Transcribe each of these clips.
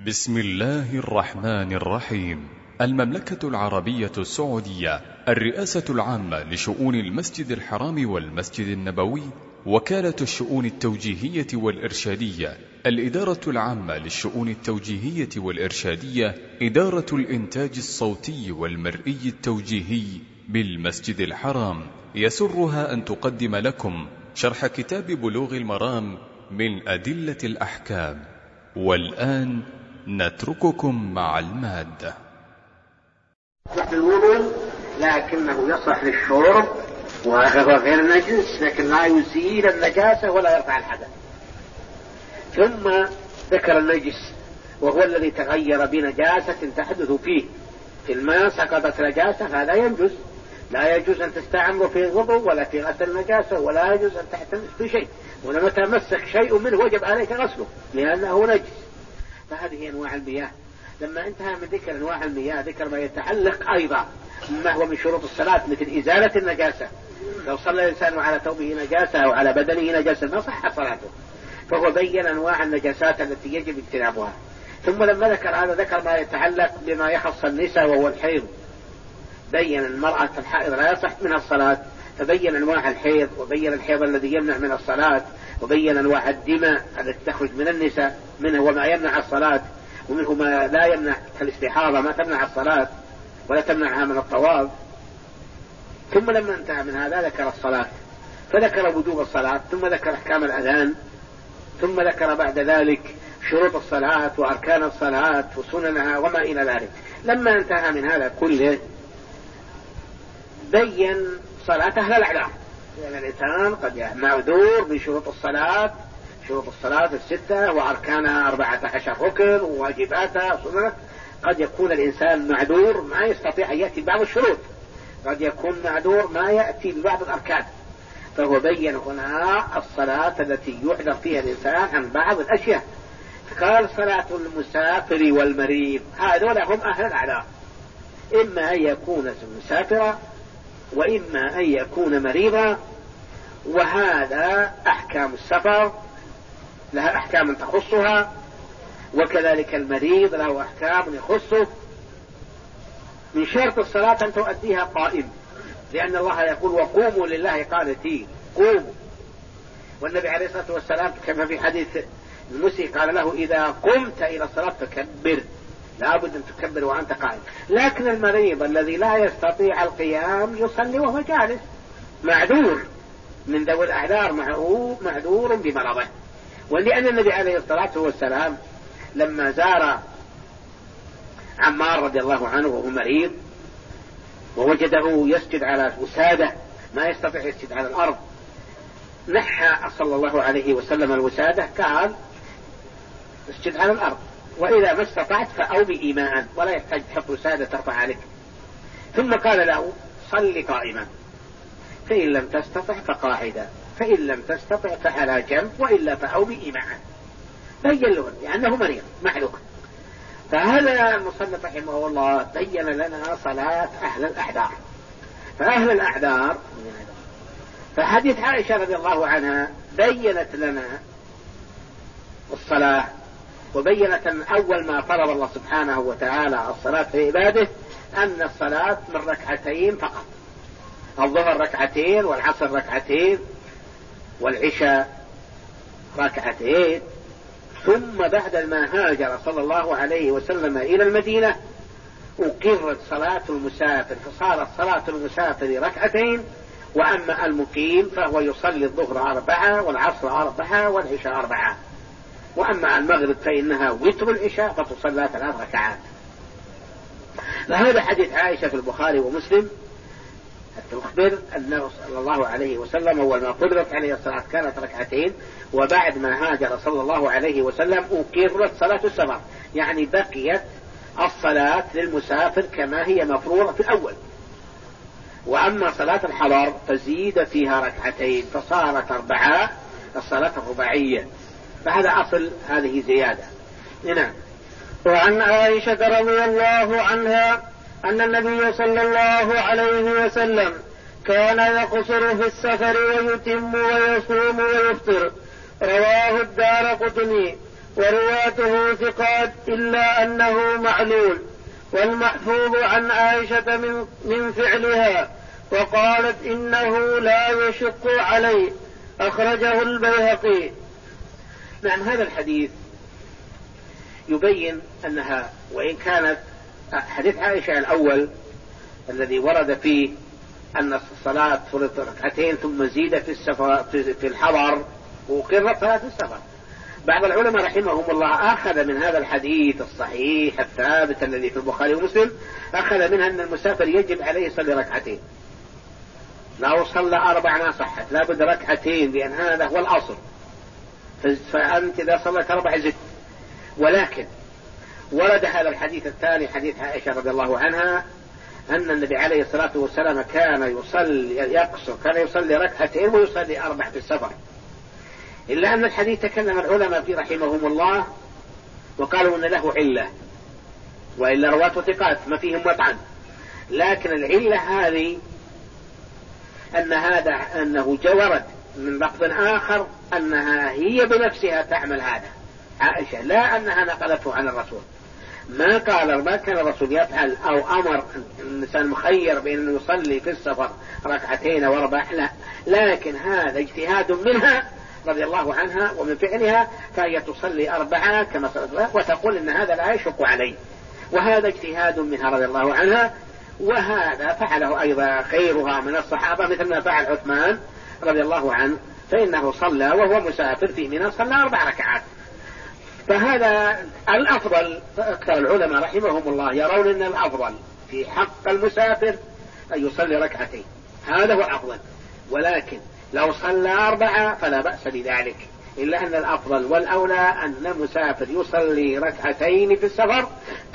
بسم الله الرحمن الرحيم. المملكة العربية السعودية، الرئاسة العامة لشؤون المسجد الحرام والمسجد النبوي، وكالة الشؤون التوجيهية والإرشادية، الإدارة العامة للشؤون التوجيهية والإرشادية، إدارة الإنتاج الصوتي والمرئي التوجيهي بالمسجد الحرام، يسرها أن تقدم لكم شرح كتاب بلوغ المرام من أدلة الأحكام. والآن نترككم مع المادة. يصلح للوضوء لكنه يصلح للشرب وهو غير نجس، لكن لا يزيل النجاسة ولا يرفع الحدث. ثم ذكر النجس وهو الذي تغير بنجاسة تحدث فيه. في الماء سقطت نجاسة هذا ينجس، لا يجوز أن تستعمل في الوضوء ولا في غسل النجاسة، ولا يجوز أن تعتمد بشيء، ولما تمسك شيء منه وجب عليك غسله لأنه نجس. فهذه أنواع المياه. لما انتهى من ذكر أنواع المياه ذكر ما يتعلق أيضا ما هو من شروط الصلاة، مثل إزالة النجاسة. لو صلى الإنسان على ثوبه نجاسة أو على بدنه نجاسة ما صح صلاته، فهو بين أنواع النجاسات التي يجب اجتنابها. ثم لما ذكر هذا ذكر ما يتعلق بما يخص النساء وهو الحيض. بين المرأة الحائض لا يصح منها الصلاة، فبين أنواع الحيض، وبين الحيض الذي يمنع من الصلاة، وبين أنواع الدماء التي تخرج من النساء، منه وما يمنع الصلاة ومنه ما لا يمنع، كالاستحاضة ما تمنع الصلاة ولا تمنعها من الطواف. ثم لما انتهى من هذا ذكر الصلاة، فذكر وجوب الصلاة، ثم ذكر أحكام الأذان، ثم ذكر بعد ذلك شروط الصلاة وأركان الصلاة وسننها وما إلى ذلك. لما انتهى من هذا كله بين صلاة أهل الأعذار، لأن يعني الإنسان قد معذور بشروط الصلاة، شروط الصلاة الستة وأركانها 14 ركن وواجباتها وسننها. قد يكون الإنسان معذور ما يستطيع أن يأتي ببعض الشروط، قد يكون معذور ما يأتي ببعض الأركان، فهو بين هنا الصلاة التي يعذر فيها الإنسان عن بعض الأشياء. قال صلاة المسافر والمريض، هذول هم أهل الأعذار، إما أن يكون مسافرا وإما أن يكون مريضا. وهذا أحكام السفر لها أحكام تخصها، وكذلك المريض له أحكام يخصه. من شرط الصلاة أن تؤديها قائم، لأن الله يقول وقوموا لله قانتين، قوموا. والنبي عليه الصلاة والسلام كما في حديث المسيء قال له إذا قمت إلى الصلاة فكبر، لابد أن تكبر وأنت قائم. لكن المريض الذي لا يستطيع القيام يصلي وهو جالس، معذور من ذوي الأعذار، معذور بمرضه. ولأن النبي عليه الصلاة والسلام لما زار عمار رضي الله عنه وهو مريض ووجده يسجد على وسادة ما يستطيع يسجد على الأرض، نحى صلى الله عليه وسلم الوسادة، قال اسجد على الأرض، وإذا ما استطعت فأومئ إيماء، ولا يحتاج تحط وسادة ترفع عليك. ثم قال له صل قائما، فإن لم تستطع فقاعدا، فإن لم تستطع فعلى جنب، وإلا فأومئ إيماء. بين له لأنه مريض معلوك. فهذا المصنف رحمه الله بين لنا صلاة أهل الأعذار. فأهل الأعذار، فحديث عائشة رضي الله عنها بينت لنا الصلاة، وبينت أن أول ما فرض الله سبحانه وتعالى الصلاة في عباده أن الصلاة من ركعتين فقط، الظهر ركعتين والعصر ركعتين والعشاء ركعتين. ثم بعد ما هاجر صلى الله عليه وسلم إلى المدينة أقرت صلاة المسافر، فصارت صلاة المسافر ركعتين، وأما المقيم فهو يصلي الظهر 4 والعصر 4 والعشاء 4. وأما المغرب فإنها وتر العشاء فتصلى 3 ركعات. فهذا حديث عائشة في البخاري ومسلم تخبر أنه صلى الله عليه وسلم أول ما قدرت عليه الصلاة كانت ركعتين، وبعد ما هاجر صلى الله عليه وسلم أقرت صلاة السفر، يعني بقيت الصلاة للمسافر كما هي مفروضة في الأول. وأما صلاة الحضر فزيد فيها ركعتين فصارت 4، الصلاة الرباعية. فهذا أصل هذه زيادة. نعم. وعن عائشة رضي الله عنها أن النبي صلى الله عليه وسلم كان يقصر في السفر ويتم ويصوم ويفطر، رواه الدارقطني. ورواته ثقات إلا أنه معلول. والمحفوظ عن عائشة من فعلها، وقالت إنه لا يشق عليه، أخرجه البيهقي. نعم، هذا الحديث يبين أنها وإن كانت حديث عائشة الأول الذي ورد فيه أن الصلاة فرضت ركعتين ثم زيد في الحضر وقرت صلاة السفر، بعض العلماء رحمهم الله أخذ من هذا الحديث الصحيح الثابت الذي في البخاري ومسلم، أخذ منها أن المسافر يجب عليه يصلي ركعتين، لو صلى 4 ما صحت، لا بد ركعتين، لأن هذا هو الأصل، فأنت إذا صلت 4 زد. ولكن ورد هذا الحديث الثاني حديث عائشة رضي الله عنها أن النبي عليه الصلاة والسلام كان يصلي ركعتين ويصلي 4 في السفر، إلا أن الحديث تكلم العلماء فيه رحمهم الله وقالوا أن له علة، وإلا رواته ثقات ما فيهم مطعن، لكن العلة هذه أنه ورد من لفظ آخر أنها هي بنفسها تعمل هذا عائشة، لا أنها نقلته عن الرسول. ما كان الرسول يفعل أو أمر الإنسان مخير بأن أنه يصلي في السفر 2 أو 4، لا، لكن هذا اجتهاد منها رضي الله عنها ومن فعلها، فهي تصلي 4 كما صلت وتقول إن هذا لا يشق عليه، وهذا اجتهاد منها رضي الله عنها، وهذا فعله أيضا خيرها من الصحابة، مثل ما فعل عثمان رضي الله عنه، فإنه صلى وهو مسافر في منى صلى 4 ركعات. فهذا الأفضل، أكثر العلماء رحمهم الله يرون أن الأفضل في حق المسافر أن يصلي 2، هذا هو الأفضل، ولكن لو صلى 4 فلا بأس بذلك، إلا أن الأفضل والأولى أن المسافر يصلي 2 في السفر.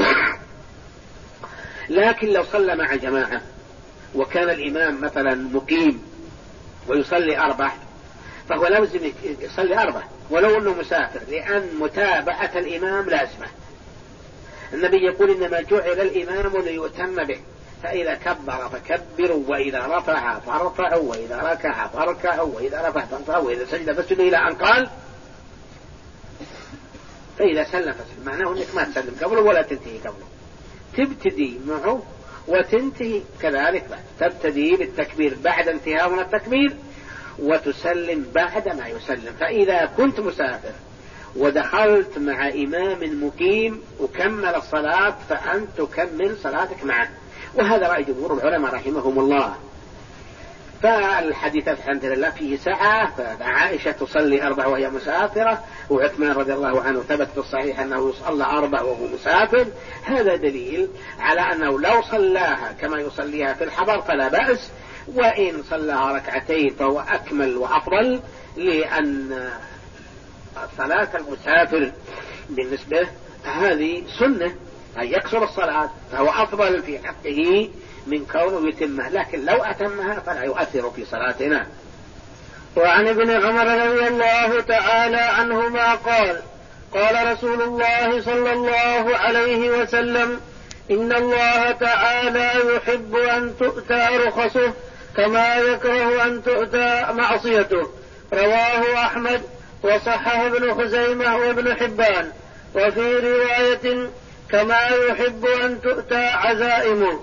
لكن لو صلى مع جماعة وكان الإمام مثلا مقيم ويصلي 4، فهو لازم يصلي 4 ولو أنه مسافر، لأن متابعة الإمام لازمة. النبي يقول إنما جعل الإمام ليؤتم به، فإذا كبر فكبروا، وإذا رفع فارفعوا، وإذا ركع فاركعوا، وإذا رفع فارفعوا، وإذا سجد فاسجدوا، إلى أن قال فإذا سلم فسلم. معناه أنك ما تسلم قبله ولا تنتهي قبله، تبتدي معه وتنتهي كذلك، تبتدي بالتكبير بعد انتهاء من التكبير وتسلم بعد ما يسلم. فإذا كنت مسافر ودخلت مع إمام مقيم وكمل الصلاة فأنت تكمل صلاتك معه، وهذا رأي جمهور العلماء رحمهم الله. فالحديث الحمد لله فيه سعة، فعائشة تصلي 4 وهي مسافرة، وعثمان رضي الله عنه ثبت في الصحيح أنه يصلى 4 وهو مسافر. هذا دليل على أنه لو صلاها كما يصليها في الحضر فلا بأس، وإن صلاها 2 فهو أكمل وأفضل، لأن صلاة المسافر بالنسبة هذه سنة أن يكسر الصلاة، فهو أفضل في حقه من كونه يتمها، لكن لو أتمها فلا يؤثر في صلاتنا. وعن ابن عمر رضي الله تعالى عنهما قال: قال رسول الله صلى الله عليه وسلم: إن الله تعالى يحب أن تؤتى رخصه كما يكره أن تؤتى معصيته. رواه أحمد وصححه ابن خزيمة وابن حبان. وفي رواية: كما يحب أن تؤتى عزائمه.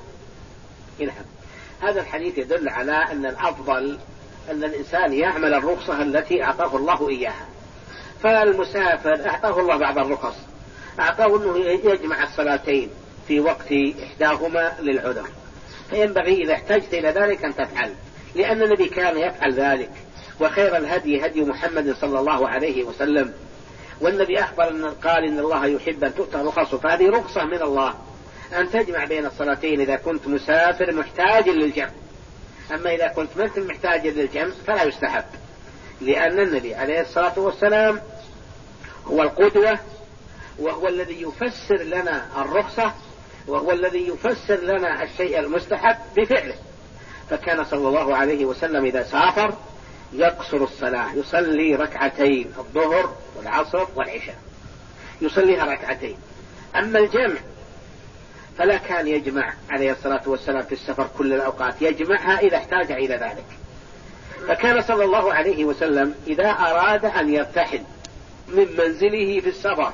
هذا الحديث يدل على أن الأفضل أن الإنسان يعمل الرخصة التي أعطاه الله إياها. فالمسافر أعطاه الله بعض الرخص، أعطاه أنه يجمع الصلاتين في وقت إحداهما للعذر، فينبغي إذا احتجت إلى ذلك أن تفعل، لأن النبي كان يفعل ذلك. وخير الهدي هدي محمد صلى الله عليه وسلم، والنبي أخبر أن قال إن الله يحب أن تؤتى رخصه، فهذه رخصة من الله أن تجمع بين الصلاتين إذا كنت مسافر محتاج للجمع. أما إذا كنت ما محتاج للجمع فلا يستحب، لأن النبي عليه الصلاة والسلام هو القدوة، وهو الذي يفسر لنا الرخصة، وهو الذي يفسر لنا الشيء المستحب بفعله. فكان صلى الله عليه وسلم إذا سافر يقصر الصلاة، يصلي 2 الظهر والعصر والعشاء، يصليها 2. أما الجمع فلا كان يجمع عليه الصلاة والسلام في السفر كل الأوقات، يجمعها إذا احتاج إلى ذلك. فكان صلى الله عليه وسلم إذا أراد أن يرتحل من منزله في السفر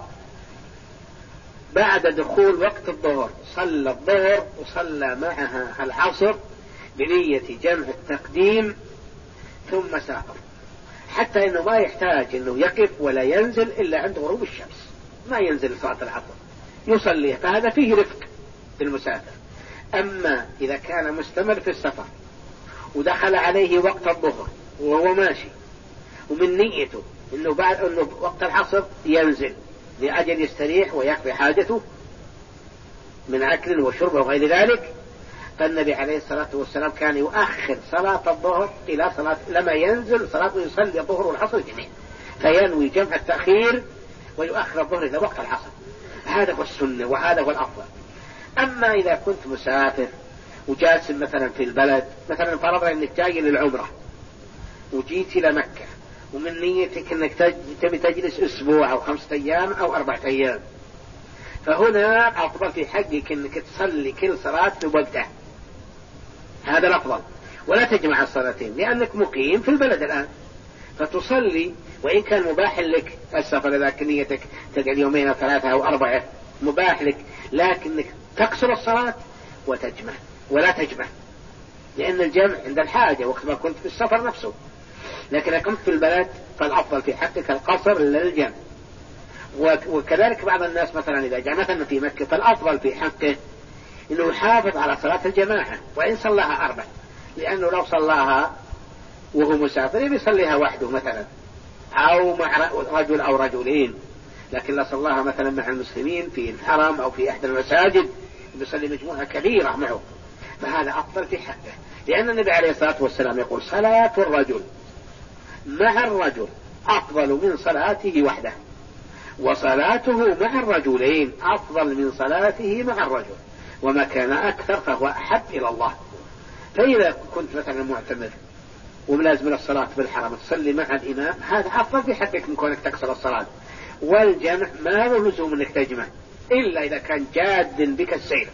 بعد دخول وقت الظهر صلى الظهر وصلى معها العصر بنية جمع التقديم ثم سافر، حتى انه ما يحتاج انه يقف ولا ينزل الا عند غروب الشمس، ما ينزل صلاة العصر يصلي، فهذا فيه رفق بالمسافر. اما اذا كان مستمر في السفر ودخل عليه وقت الظهر وهو ماشي ومن نيته انه بعد انه وقت العصر ينزل لأجل يستريح ويقضي حاجته من أكل وشرب وغير ذلك، فالنبي عليه الصلاة والسلام كان يؤخر صلاة الظهر إلى صلاة لما ينزل صلاة يصلي الظهر والعصر جميعا، فينوي جمع التأخير ويؤخر الظهر إلى وقت العصر. هذا هو السنة وهذا هو الأفضل. أما إذا كنت مسافر وجالس مثلا في البلد، مثلا فرضا أنك جاي للعمرة وجيت إلى مكة ومن نيتك أنك تبي تجلس أسبوع أو 5 أيام أو 4 أيام، فهنا أفضل في حقك أنك تصلي كل صلاة بوقتها، هذا الأفضل، ولا تجمع الصلاتين لأنك مقيم في البلد الآن، فتصلي وإن كان مباح لك السفر إذا كان نيتك تقعد 2 أو 3 أو 4 مباح لك، لكنك تقصر الصلاة وتجمع ولا تجمع، لأن الجمع عند الحاجة وقت ما كنت في السفر نفسه، لكن إذا كنت في البلد فالأفضل في حقك القصر للجمع. وكذلك بعض الناس مثلا إذا جاء مثلا في مكة فالأفضل في حقه إنه يحافظ على صلاة الجماعة وإن صلاها 4، لأنه لو صلاها وهو مسافر يصليها وحده مثلا أو مع رجل أو رجلين، لكن لو صلاها مثلا مع المسلمين في الحرم أو في أحد المساجد يصلي مجموعة كبيرة معه، فهذا أفضل في حقه، لأن النبي عليه الصلاة والسلام يقول صلاة الرجل مع الرجل أفضل من صلاته وحده، وصلاته مع الرجلين أفضل من صلاته مع الرجل، وما كان أكثر فهو أحب إلى الله. فإذا كنت مثلا معتمر وملازم الصلاة بالحرم تصلي مع الإمام، هذا أفضل في حقك من كونك تكسر الصلاة، والجمع ما له لزوم أنك تجمع إلا إذا كان جاد بك السير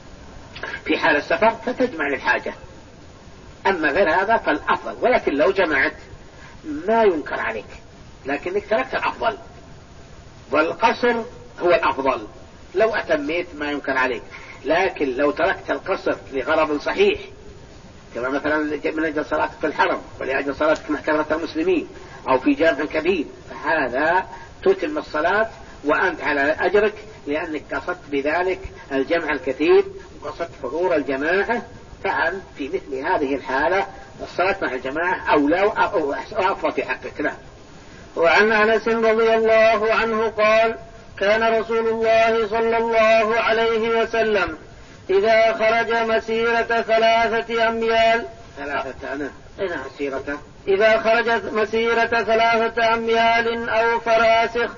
في حال السفر فتجمع للحاجة، أما غير هذا فالأفضل. ولكن لو جمعت ما ينكر عليك، لكنك تركت الأفضل، والقصر هو الأفضل. لو أتميت ما ينكر عليك، لكن لو تركت القصر لغرض صحيح كما مثلا من أجل صلاتك في الحرم ولأجل صلاتك مع كثرة المسلمين أو في جامع كبير، فهذا تتم الصلاة وأنت على أجرك، لأنك قصدت بذلك الجمع الكثير وقصدت حضور الجماعة، فعل في مثل هذه الحالة الصلاة مع الجماعة أولى أو أفضل في حقك. لا. وعن أنس رضي الله عنه قال كان رسول الله صلى الله عليه وسلم إذا خرج مسيرة 3 أميال إذا خرج مسيرة 3 أميال أو فراسخ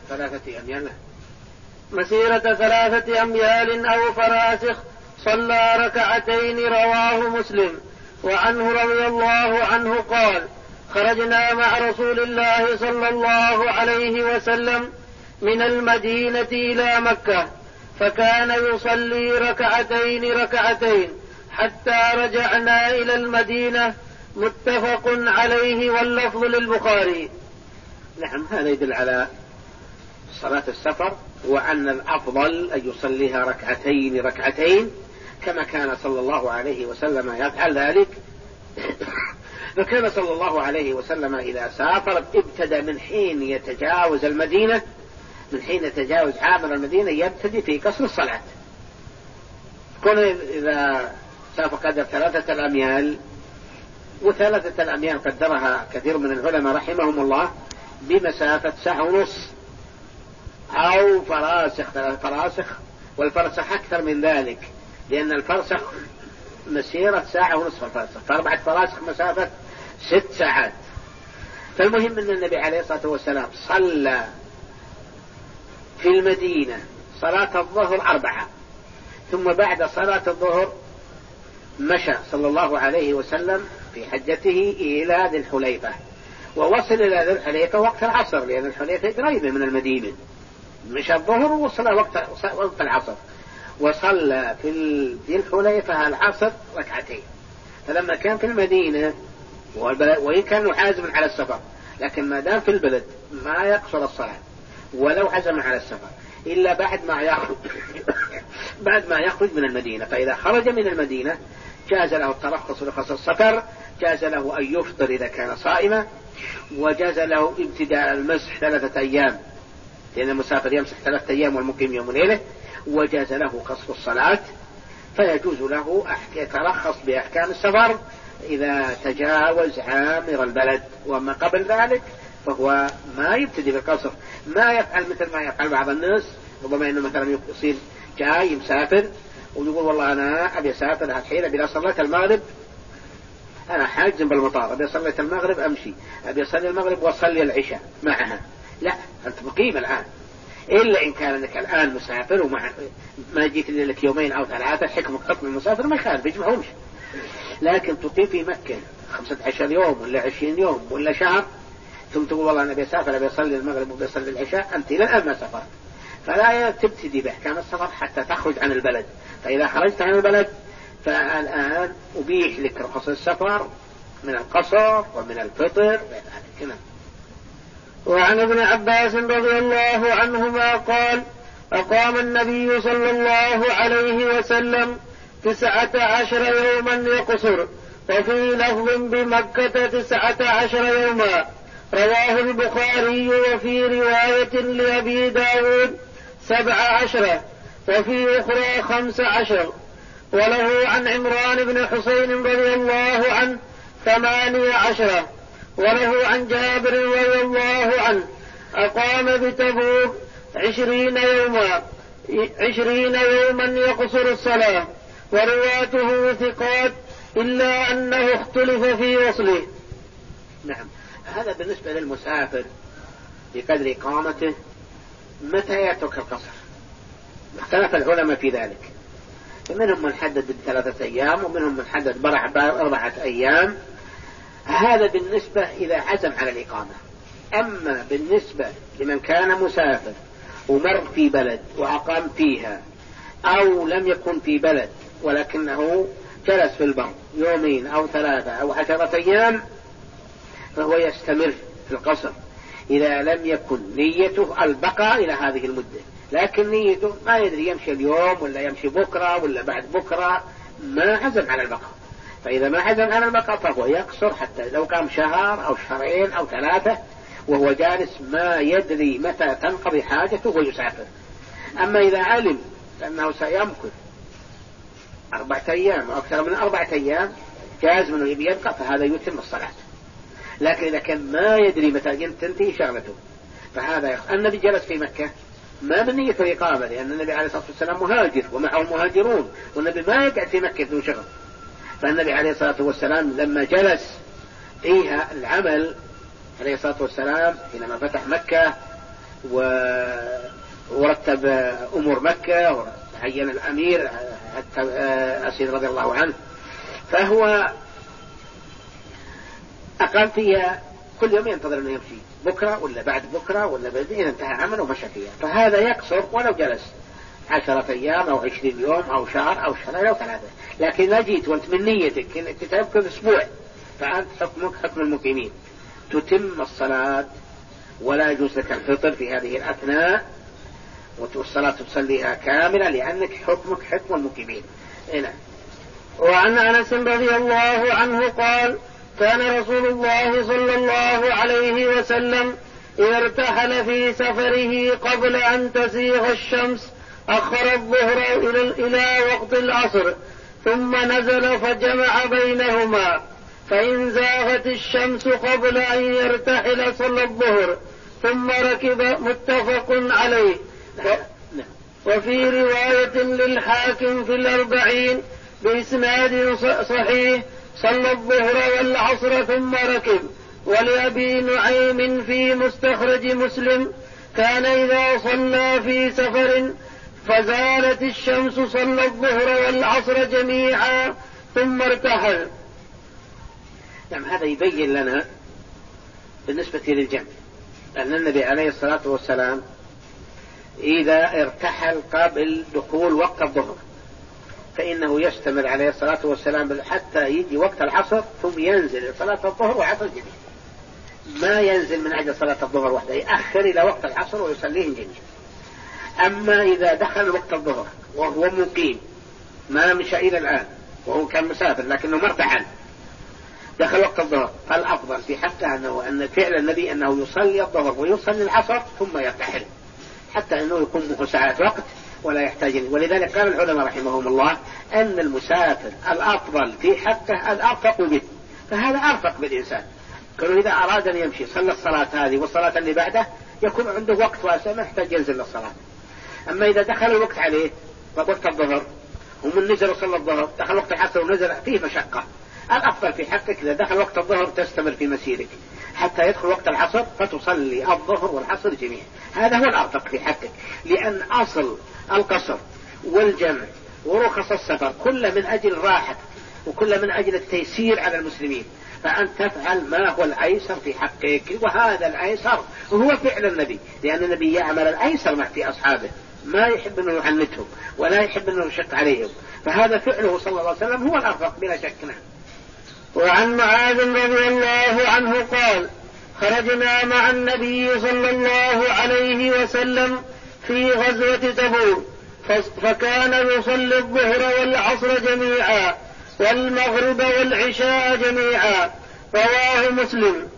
مسيرة 3 أميال أو فراسخ صلى 2 ركعتين، رواه مسلم. وعنه رضي الله عنه قال خرجنا مع رسول الله صلى الله عليه وسلم من المدينة إلى مكة فكان يصلي 2 ركعتين حتى رجعنا إلى المدينة، متفق عليه واللفظ للبخاري. نعم، هذا يدل على صلاة السفر وأن الأفضل أن يصليها 2 ركعتين كما كان صلى الله عليه وسلم يفعل ذلك. فكان صلى الله عليه وسلم إذا سافر ابتدى من حين يتجاوز المدينة، من حين يتجاوز عابر المدينة يبتدي في قصر الصلاة. كون إذا سافر قدر 3 أميال، و3 أميال قدرها كثير من العلماء رحمهم الله بمسافة 1.5 ساعة أو فراسخ 3 فراسخ، والفرسخ أكثر من ذلك لأن الفرسخ مسيرة 1.5 ساعة الفرسخ، ف4 فراسخ مسافة 6 ساعات. فالمهم أن النبي عليه الصلاة والسلام صلى في المدينة صلاة الظهر 4، ثم بعد صلاة الظهر مشى صلى الله عليه وسلم في حجته إلى ذي الحليفة، ووصل إلى ذي الحليفة وقت العصر لأن الحليفة قريبة من المدينة، مشى الظهر ووصل وقت العصر، وصلى في ذي الحليفة العصر 2 ركعتين. فلما كان في المدينة وإن كان حازم على السفر، لكن ما دام في البلد ما يقصر الصلاة، ولو عزم على السفر إلا بعد ما يخرج من المدينة. فإذا خرج من المدينة جاز له الترخص لرخص السفر، جاز له أن يفطر إذا كان صائما، وجاز له ابتداء المسح 3 أيام، لأن المسافر يمسح 3 أيام والمقيم يوم وليلة، وجاز له قصر الصلاة. فيجوز له يترخص بأحكام السفر إذا تجاوز عامر البلد، وأما قبل ذلك فهو ما يبتدي بالقصر، ما يفعل مثل ما يفعل بعض الناس. ربما إنه مثلا يصير جاي مسافر ويقول والله أنا أبي أسافر الحين، أبي صليت المغرب أنا حاجز بالمطار، أبي صليت المغرب أمشي، أبي أصلي المغرب وأصلي العشاء معها. لا، أنت مقيم الآن، إلا إن كان لك الآن مسافر وما جيت لك 2 أو 3 حكم المسافر ما يخالف يجمعهمش، لكن تقيم في مكة 15 يوم ولا 20 يوم ولا شهر، ثم تقول والله أنا بسافر أبي أصلي المغرب وبيصلي العشاء، أنت إلى الآن ما سافرت. فلا تبتدي بأحكام السفر حتى تخرج عن البلد. فإذا خرجت عن البلد فالآن أبيح لك رخص السفر من القصر ومن الفطر. وعن ابن عباس رضي الله عنهما قال: أقام النبي صلى الله عليه وسلم 19 يوما يقصر، وفي لفظ بمكة 19 يوما. رواه البخاري. وفي رواية لأبي داود 17، وفي أخرى 15. وله عن عمران بن حسين رضي الله عنه 18. وله عن جابر رضي الله عنه أقام بتبوك 20 يوما يقصر الصلاة. ورواته ثقات إلا أنه اختلف في وصله. نعم، هذا بالنسبة للمسافر بقدر إقامته متى يترك القصر. اختلف العلماء في ذلك، منهم من حدد ب3 أيام ومنهم من حدد ب4 أيام. هذا بالنسبة إذا عزم على الإقامة. أما بالنسبة لمن كان مسافر ومر في بلد وأقام فيها، أو لم يكن في بلد ولكنه جلس في البر 2 أو 3 أو 10 أيام، فهو يستمر في القصر إذا لم يكن نيته البقاء إلى هذه المدة، لكن نيته ما يدري يمشي اليوم ولا يمشي بكرة ولا بعد بكرة، ما عزم على البقاء. فإذا ما عزم على البقاء فهو يقصر حتى لو كان 1 شهر أو 2 أو 3 وهو جالس ما يدري متى تنقضي حاجته ويسافر. أما إذا علم أنه سيمكث 4 أيام أو أكثر من 4 أيام جاز منه يبقى، فهذا يتم الصلاة. لكن إذا كان ما يدري متى تنتهي شغلته فهذا النبي جلس في مكة ما بنية الإقامة، لأن النبي عليه الصلاة والسلام مهاجر ومعه المهاجرون، والنبي ما يقعد في مكة بدون شغل. فالنبي عليه الصلاة والسلام لما جلس فيها العمل عليه الصلاة والسلام حينما فتح مكة ورتب أمور مكة وعين الأمير حتى أسيد رضي الله عنه، فهو أقام فيها كل يوم ينتظر أنه يمشي بكرة ولا بعد بكرة ولا بعد، إذا انتهى عمله ومشى فيها. فهذا يقصر ولو جلس 10 أيام أو 20 يوم أو شهر أو 2 أو 3. لكن لا جيت وانت من نيتك انك تتركه أسبوع، فأنت حكمك حكم المقيمين، تتم الصلاة ولا يجوز لك الفطر في هذه الأثناء، والصلاة تصليها كاملة لأنك حكمك حكم المقيمين. هنا. وعن أنس رضي الله عنه قال: كان رسول الله صلى الله عليه وسلم إذا ارتحل في سفره قبل أن تزيغ الشمس أخر الظهر إلى وقت العصر، ثم نزل فجمع بينهما، فإن زاغت الشمس قبل أن يرتحل صلى الظهر ثم ركب. متفق عليه. وفي رواية للحاكم في 40 بإسناد صحيح: صلى الظهر والعصر ثم ركب. ولأبي نعيم في مستخرج مسلم: كان إذا صلى في سفر فزالت الشمس صلى الظهر والعصر جميعا ثم ارتحل. نعم، هذا يبين لنا بالنسبة للجمع أن النبي عليه الصلاة والسلام إذا ارتحل قبل دخول وقت الظهر فإنه يستمر عليه الصلاة والسلام حتى يجي وقت العصر ثم ينزل صلاة الظهر وعصر جميع. ما ينزل من أجل صلاة الظهر وحده، يأخر إلى وقت العصر ويصليه جميعا. أما إذا دخل وقت الظهر وهو مقيم ما مشى إلى الآن وهو كان مسافر لكنه مرتحل، دخل وقت الظهر، فالأفضل في حقه أن فعل النبي أنه يصلي الظهر ويصلي العصر ثم يرتحل، حتى أنه يكون معه ساعة وقت ولا يحتاج. ولذلك قال العلماء رحمهم الله أن المسافر الأفضل في حقه الأرفق به، فهذا أرفق بالإنسان، كانوا إذا أراد أن يمشي صلى الصلاة هذه والصلاة اللي بعده يكون عنده وقت واسع ما يحتاج ينزل للصلاة. أما إذا دخل الوقت عليه وقت الظهر ومن نزل صلى الظهر دخل وقت العصر ونزل فيه مشقة، الأفضل في حقك إذا دخل وقت الظهر تستمر في مسيرك حتى يدخل وقت العصر فتصلي الظهر والعصر جميعا، هذا هو الأرفق في حقك، لأن أصل القصر والجمع ورخص السفر كل من أجل راحة وكل من أجل التيسير على المسلمين، فأن تفعل ما هو الأيسر في حقك، وهذا الأيسر هو فعل النبي، لأن النبي يعمل الأيسر مع في أصحابه، ما يحب أنه يعنتهم ولا يحب أنه يشق عليهم، فهذا فعله صلى الله عليه وسلم هو الأرفق بلا شك. وعن معاذ رضي الله عنه قال: خرجنا مع النبي صلى الله عليه وسلم في غزوة تبوك، فكان يصلي الظهر والعصر جميعا والمغرب والعشاء جميعا، رواه مسلم.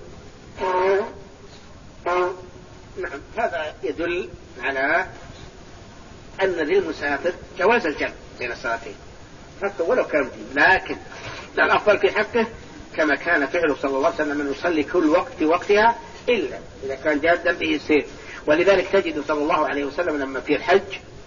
نعم، هذا يدل على أن للمسافر جواز الجمع بين الصلاتين حتى ولو كان فيه، لكن الأفضل في حقه كما كان فعله صلى الله عليه وسلم أن يصلي كل وقت في وقتها إلا إذا كان جادا به السير. ولذلك تجد صلى الله عليه وسلم لما في الحج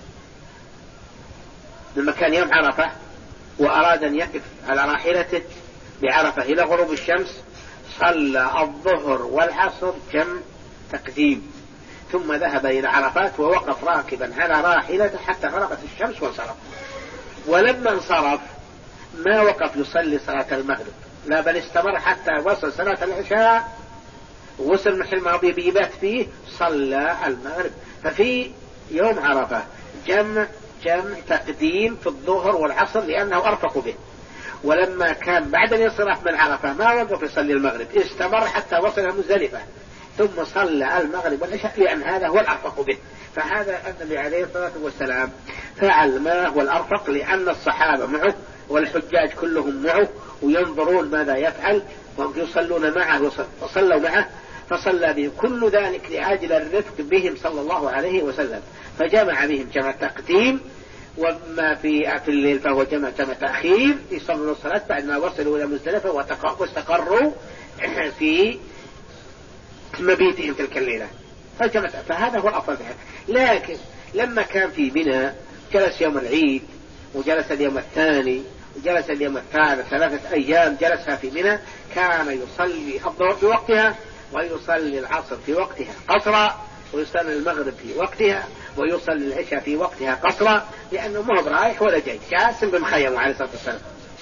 لما كان يوم عرفة وأراد أن يقف على راحلته بعرفة إلى غروب الشمس صلى الظهر والعصر جمع تقديم، ثم ذهب إلى عرفات ووقف راكبا على راحلته حتى غربت الشمس وانصرف. ولما انصرف ما وقف يصلي صلاة المغرب، لا بل استمر حتى وصل صلاة العشاء وصل محل ما بيبات فيه صلى المغرب. ففي يوم عرفة جمع تقديم في الظهر والعصر لأنه أرفق به. ولما كان بعد الانصراف من عرفة ما وقف يصلي المغرب، استمر حتى وصل مزدلفة ثم صلى المغرب والعشاء لأن هذا هو الأرفق به. فهذا النبي عليه الصلاة والسلام فعل ما هو الأرفق لأن الصحابة معه والحجاج كلهم معه وينظرون ماذا يفعل ويصلون معه وصلوا معه، فصلى بهم كل ذلك لأجل الرفق بهم صلى الله عليه وسلم، فجمع بهم جمع تقديم، وما في الليل فهو جمع تأخير يصلوا الصلاة بعد ما وصلوا إلى مزدلفة واستقروا في مبيتهم تلك الليلة، فهذا هو الأفضل. لكن لما كان في منى جلس يوم العيد وجلس اليوم الثاني وجلس اليوم الثالث 3 أيام جلسها في منى، كان يصلي الظهر في وقتها ويصلي العصر في وقتها قصرا ويصلي المغرب في وقتها ويصلي العشاء في وقتها قصرا، لأنه ما هو رايح ولا جاي، جاسم بمخيم عليه الصلاة والسلام.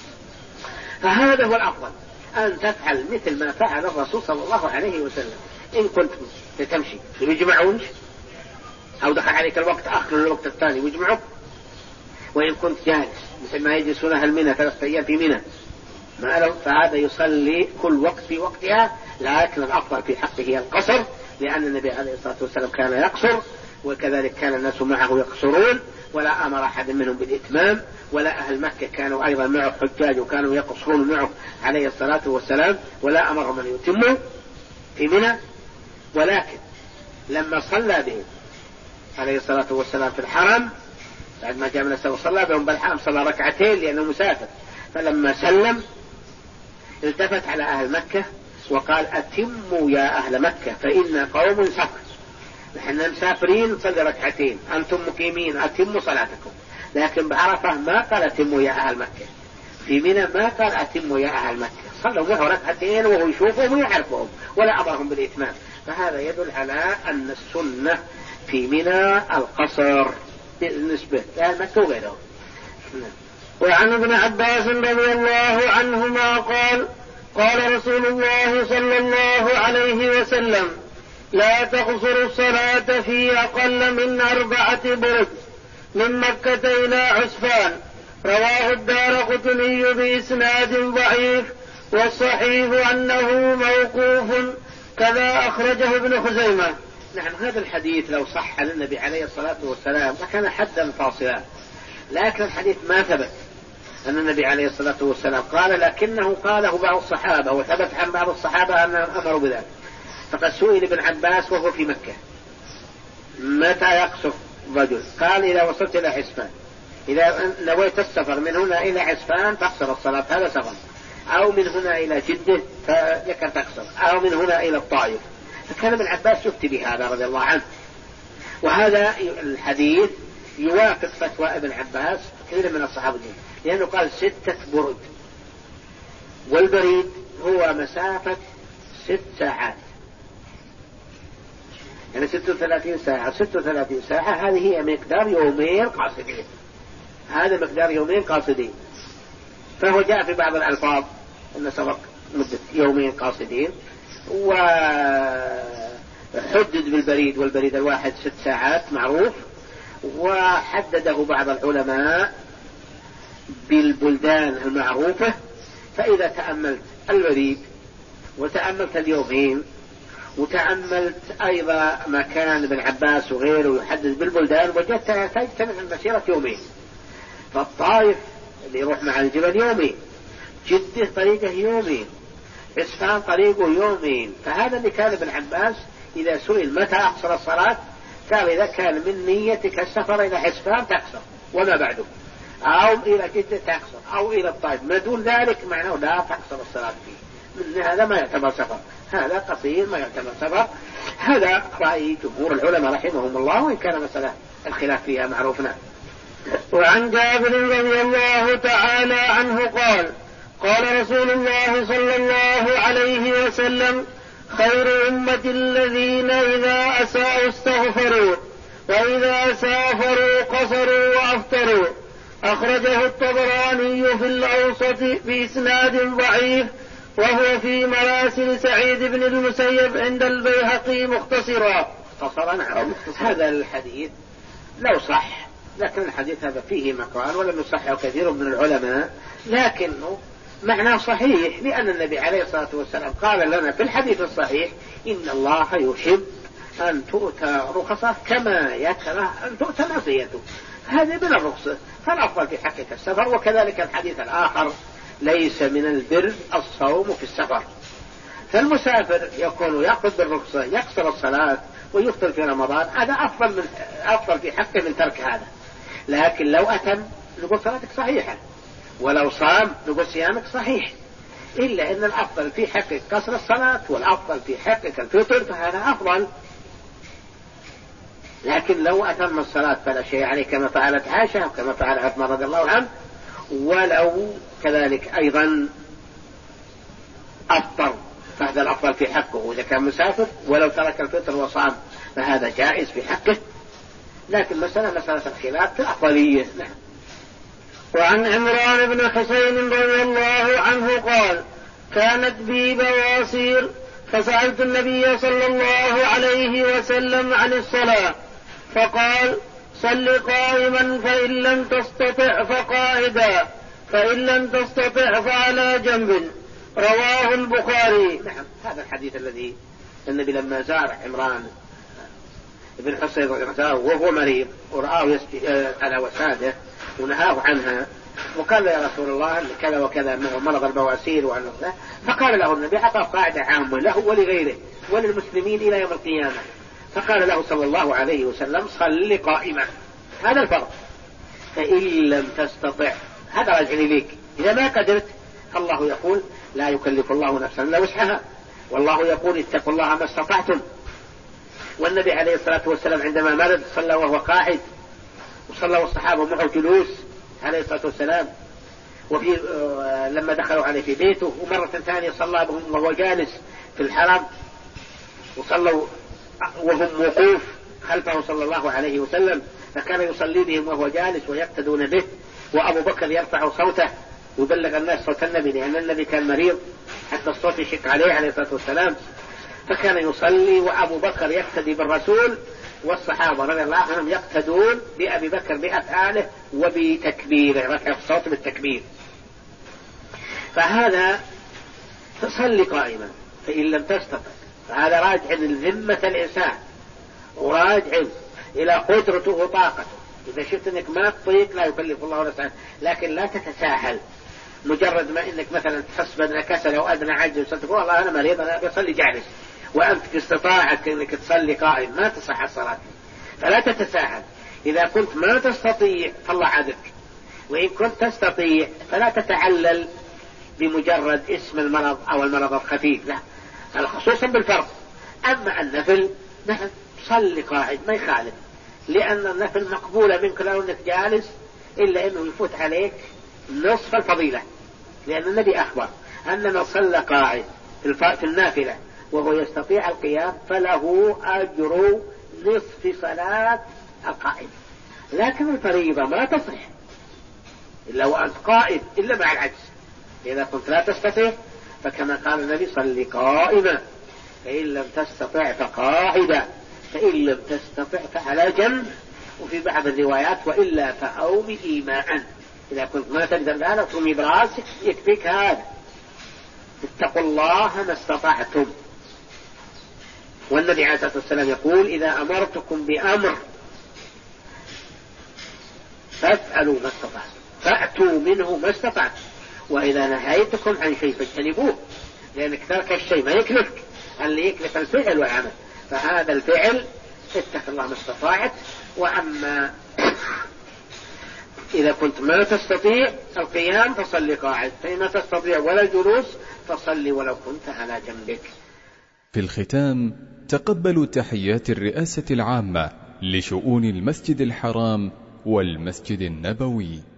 فهذا هو الأفضل أن تفعل مثل ما فعل الرسول صلى الله عليه وسلم. إن كنت تمشي ويجمعونش أو دخل عليك الوقت آخر الوقت الثاني ويجمعك، وإن كنت جالس مثل ما يجلسون أهل منى 3 أيام في منى فهذا يصلي كل وقت في وقتها، لكن الأفضل في حقه القصر، لأن النبي عليه الصلاة والسلام كان يقصر وكذلك كان الناس معه يقصرون، ولا أمر أحد منهم بالإتمام، ولا أهل مكة كانوا أيضا معه حجاج وكانوا يقصرون معه عليه الصلاة والسلام، ولا أمرهم أن يتموا في منى. ولكن لما صلى بهم عليه الصلاة والسلام في الحرم بعد ما جاء من السفر صلى بهم بالحرم صلى 2 ركعتين لأنه مسافر، فلما سلم التفت على أهل مكة وقال: أتموا يا أهل مكة فإن قوم سفر، نحن مسافرين نصلي 2 ركعتين، أنتم مقيمين أتموا صلاتكم. لكن بعرفة ما قال أتموا يا أهل مكة، في منى ما قال أتموا يا أهل مكة، صلوا معه 2 ركعتين وهو يشوفهم ويعرفهم ولا أمرهم بالإتمام. فهذا يدل على أن السنة في منى القصر بالنسبة لأهل مكة وغيرهم. وعن ابن عباس رضي الله عنهما قال: قال رسول الله صلى الله عليه وسلم: لا تقصروا الصلاة في أقل من 4 برد من مكة إلى عسفان، رواه الدارقطني بإسناد ضعيف، والصحيح أنه موقوف كذا أخرجه ابن خزيمة. نعم، هذا الحديث لو صح عن النبي عليه الصلاة والسلام لكان حدا فاصلا، لكن الحديث ما ثبت أن النبي عليه الصلاة والسلام قال، لكنه قاله بعض الصحابة وثبت عن بعض الصحابة أنهم أمروا بذلك. فقد سئل ابن عباس وهو في مكة متى يقصف رجل؟ قال إذا وصلت إلى عسفان، إذا نويت السفر من هنا إلى عسفان تقصر الصلاة، هذا سفر، أو من هنا إلى جدة فلك تقصر، أو من هنا إلى الطائف. فكان ابن عباس يفتي بهذا رضي الله عنه، وهذا الحديث يوافق فتوى ابن عباس كثير من الصحابة، لأنه قال 6 برد، والبريد هو مسافة 6 ساعات، يعني 36 ساعة. 36 ساعة هذه هي مقدار يومين قاصدين، هذا مقدار يومين قاصدين. فهو جاء في بعض الألفاظ أن سبق مدة يومين قاصدين، وحدد بالبريد، والبريد الواحد 6 ساعات معروف، وحدده بعض العلماء بالبلدان المعروفة. فإذا تأملت البريد وتأملت اليومين وتأملت أيضا مكان ابن عباس وغيره يحدد بالبلدان، وجدتها تجتمع المسيرة يومين. فالطائف اللي يروح مع الجبل يومين، جدة طريقه يومين، عسفان طريقه يومين. فهذا اللي كان ابن عباس إذا سئل متى أقصر الصلاة قال إذا كان من نيتك السفر إلى عسفان تقصر وما بعده، أو إلى جدة تقصر، أو إلى الطائف، ما دون ذلك معناه لا تقصر الصلاة فيه، من هذا ما يعتبر سفر، هذا قصير ما يعتبر سفر. هذا رأي جمهور العلماء رحمهم الله، وإن كان مسألة الخلاف فيها معروفنا. وعن جابر رضي الله تعالى عنه قال قال رسول الله صلى الله عليه وسلم: خير أمة الذين إذا أساءوا استغفروا، وإذا سافروا قصروا وأفطروا. أخرجه الطبراني في الأوسط بإسناد ضعيف، وهو في مراسل سعيد بن المسيب عند البيهقي مختصرا. هذا الحديث لو صح، لكن الحديث هذا فيه مقال ولم يصحه كثير من العلماء، لكنه معناه صحيح، لأن النبي عليه الصلاة والسلام قال لنا في الحديث الصحيح: إن الله يحب أن تؤتى رخصه كما يكره أن تؤتى نصيته. هذه من الرخصة، فالأفضل في حقك السفر. وكذلك الحديث الآخر: ليس من البر الصوم في السفر. فالمسافر يكون يأخذ بالرخصة، يقصر الصلاة ويفطر في رمضان، هذا أفضل في حقه من ترك هذا. لكن لو أتم نقول صلاتك صحيحة، ولو صام نقول صيامك صحيح، إلا أن الأفضل في حقك قصر الصلاة والأفضل في حقك الفطر، فهذا أفضل. لكن لو أتم الصلاة فلا شيء عليه، كما فعلت عائشة وكما فعل عثمان رضي الله عنه. ولو كذلك أيضا أفطر فهذا الأفضل في حقه إذا كان مسافر، ولو ترك الفطر وصام فهذا جائز في حقه. لكن مسألة الخلاف في الأفضلية. نعم. وعن عمران بن حسين رضي الله عنه قال: كانت بي بواسير فسألت النبي صلى الله عليه وسلم عن الصلاة فقال: صل قائما فإن لم تستطع فقاعدا، فإن لم تستطع فعلى جنب. رواه البخاري. نعم، هذا الحديث الذي النبي لما زار عمران بن حسين وهو مريض ورآه على وساده ونهاه عنها، وقال: يا رسول الله كذا وكذا مرض البواسير وعن الله. فقال له النبي: أعطى قاعدة عامة له ولغيره وللمسلمين إلى يوم القيامة. فقال له صلى الله عليه وسلم: صل قائما. هذا الفرق. فإن لم تستطع، هذا راجع إليك. إذا ما قدرت، الله يقول: لا يكلف الله نفسا إلا وسعها، والله يقول: اتقوا الله ما استطعتم. والنبي عليه الصلاة والسلام عندما مرض صلى وهو قاعد، وصلى الصحابة معه جلوس عليه الصلاة والسلام. وفي لما دخلوا عليه في بيته، ومرة ثانية صلى بهم وهو جالس في الحرم، وصلوا وهم وقوف خلفه صلى الله عليه وسلم، فكان يصلي بهم وهو جالس ويقتدون به. وأبو بكر يرفع صوته ويبلغ الناس صوت النبي، لأن النبي كان مريض حتى الصوت يشق عليه الصلاة والسلام. فكان يصلي وأبو بكر يقتدي بالرسول، والصحابة رضي الله عنهم يقتدون بأبي بكر بأفعاله وبتكبيره، رفع الصوت بالتكبير. فهذا تصلي قائما فإن لم تستطع فهذا راجع لذمة الإنسان وراجع إلى قدرته وطاقته. إذا شفت أنك ما تطيق لا يكلف الله نفسا، لكن لا تتساهل. مجرد ما أنك مثلا تحس بأن كسل أو أدنى عجز وتقول والله أنا مريض أنا بصلي جالس، وأنت استطاعت أنك تصلي قائم، ما تصح الصلاة. فلا تتساهل. إذا كنت ما تستطيع فالله عذرك، وإن كنت تستطيع فلا تتعلل بمجرد اسم المرض أو المرض الخفيف، لا، خصوصا بالفرض. أما النفل نحن صلي قاعد ما يخالف، لأن النفل مقبولة منك لو أنك جالس، إلا أنه يفوت عليك نصف الفضيلة، لأن النبي أخبر أن من صلى قاعد في النافلة وهو يستطيع القيام فله أجر نصف صلاة القائم. لكن الفريضة ما تصح إلا وأنت قائد إلا مع العجز. إذا كنت لا تستطيع فكما قال النبي صلي قائما، فإن لم تستطع فقاعدا، فإن لم تستطع فعلى جنب، وفي بعض الروايات وإلا فأومي إيماء. إذا كنت ما تقدر لا ترمي براسك يكفيك هذا. اتقوا الله ما استطعتم. والنبي عليه الصلاة والسلام يقول إذا أمرتكم بأمر فافعلوا ما استطعتم، فأتوا منه ما استطعتم، وإذا نهيتكم عن شيء فاجتنبوه، لأنك ترك الشيء ما يكلفك، اللي يكلف الفعل والعمل. فهذا الفعل اتق الله ما استطاعت. وأما إذا كنت ما تستطيع القيام فصلي قاعد، فإن تستطيع ولا الجلوس فصلي ولو كنت على جنبك. في الختام تقبلوا تحيات الرئاسة العامة لشؤون المسجد الحرام والمسجد النبوي.